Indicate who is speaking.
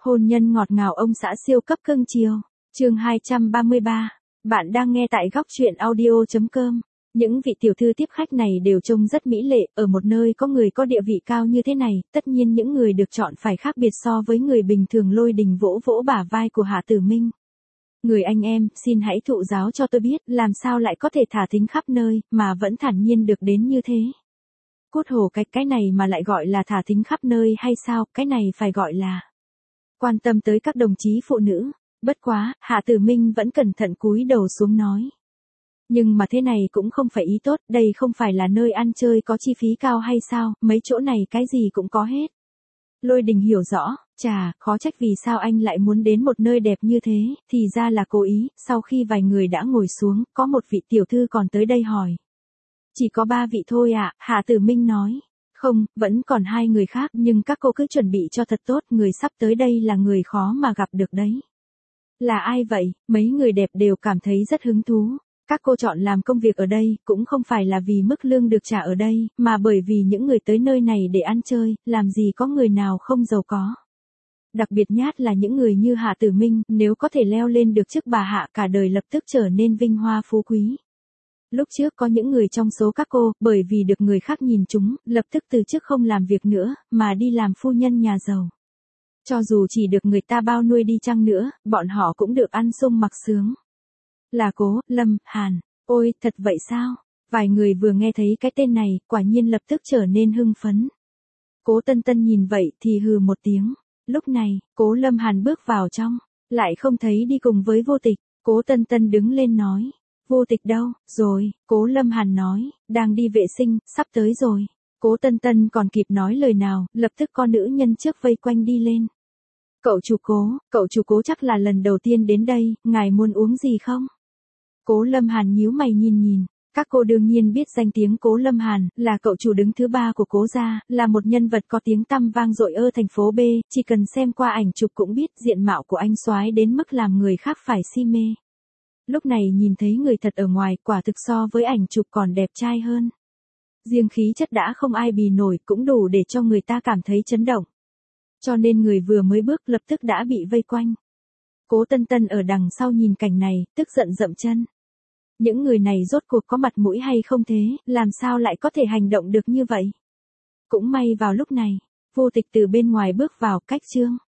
Speaker 1: Hôn nhân ngọt ngào ông xã siêu cấp cưng chiều. Chương 233. Bạn đang nghe tại góc truyện audio.com. Những vị tiểu thư tiếp khách này đều trông rất mỹ lệ, ở một nơi có người có địa vị cao như thế này, tất nhiên những người được chọn phải khác biệt so với người bình thường. Lôi Đình vỗ vỗ bả vai của Hạ Tử Minh. Người anh em, xin hãy thụ giáo cho tôi biết, làm sao lại có thể thả thính khắp nơi, mà vẫn thản nhiên được đến như thế. Cút hổ cái này mà lại gọi là thả thính khắp nơi hay sao, cái này phải gọi là quan tâm tới các đồng chí phụ nữ. Bất quá, Hạ Tử Minh vẫn cẩn thận cúi đầu xuống nói. Nhưng mà thế này cũng không phải ý tốt, đây không phải là nơi ăn chơi có chi phí cao hay sao, mấy chỗ này cái gì cũng có hết. Lôi Đình hiểu rõ, chà, khó trách vì sao anh lại muốn đến một nơi đẹp như thế, thì ra là cố ý. Sau khi vài người đã ngồi xuống, có một vị tiểu thư còn tới đây hỏi. Chỉ có 3 vị thôi ạ, Hạ Tử Minh nói. Không, vẫn còn 2 người khác, nhưng các cô cứ chuẩn bị cho thật tốt, người sắp tới đây là người khó mà gặp được đấy. Là ai vậy? Mấy người đẹp đều cảm thấy rất hứng thú. Các cô chọn làm công việc ở đây, cũng không phải là vì mức lương được trả ở đây, mà bởi vì những người tới nơi này để ăn chơi, làm gì có người nào không giàu có. Đặc biệt nhát là những người như Hạ Tử Minh, nếu có thể leo lên được chức bà Hạ cả đời lập tức trở nên vinh hoa phú quý. Lúc trước có những người trong số các cô, bởi vì được người khác nhìn chúng, lập tức từ chức không làm việc nữa, mà đi làm phu nhân nhà giàu. Cho dù chỉ được người ta bao nuôi đi chăng nữa, bọn họ cũng được ăn sung mặc sướng. Là Cố Lâm Hàn. Ôi, thật vậy sao? Vài người vừa nghe thấy cái tên này, quả nhiên lập tức trở nên hưng phấn. Cố Tân Tân nhìn vậy thì hừ một tiếng. Lúc này, Cố Lâm Hàn bước vào trong, lại không thấy đi cùng với Vô Tịch. Cố Tân Tân đứng lên nói. Vô Tịch đâu, rồi, Cố Lâm Hàn nói, đang đi vệ sinh, sắp tới rồi. Cố Tân Tân còn kịp nói lời nào, lập tức con nữ nhân trước vây quanh đi lên. Cậu chủ Cố chắc là lần đầu tiên đến đây, ngài muốn uống gì không? Cố Lâm Hàn nhíu mày nhìn. Các cô đương nhiên biết danh tiếng Cố Lâm Hàn, là cậu chủ đứng thứ 3 của Cố gia, là một nhân vật có tiếng tăm vang dội ở thành phố B, chỉ cần xem qua ảnh chụp cũng biết diện mạo của anh soái đến mức làm người khác phải si mê. Lúc này nhìn thấy người thật ở ngoài, quả thực so với ảnh chụp còn đẹp trai hơn. Riêng khí chất đã không ai bì nổi, cũng đủ để cho người ta cảm thấy chấn động. Cho nên người vừa mới bước lập tức đã bị vây quanh. Cố Tân Tân ở đằng sau nhìn cảnh này, tức giận dậm chân. Những người này rốt cuộc có mặt mũi hay không thế, làm sao lại có thể hành động được như vậy? Cũng may vào lúc này, Vô Tịch từ bên ngoài bước vào, cách Trương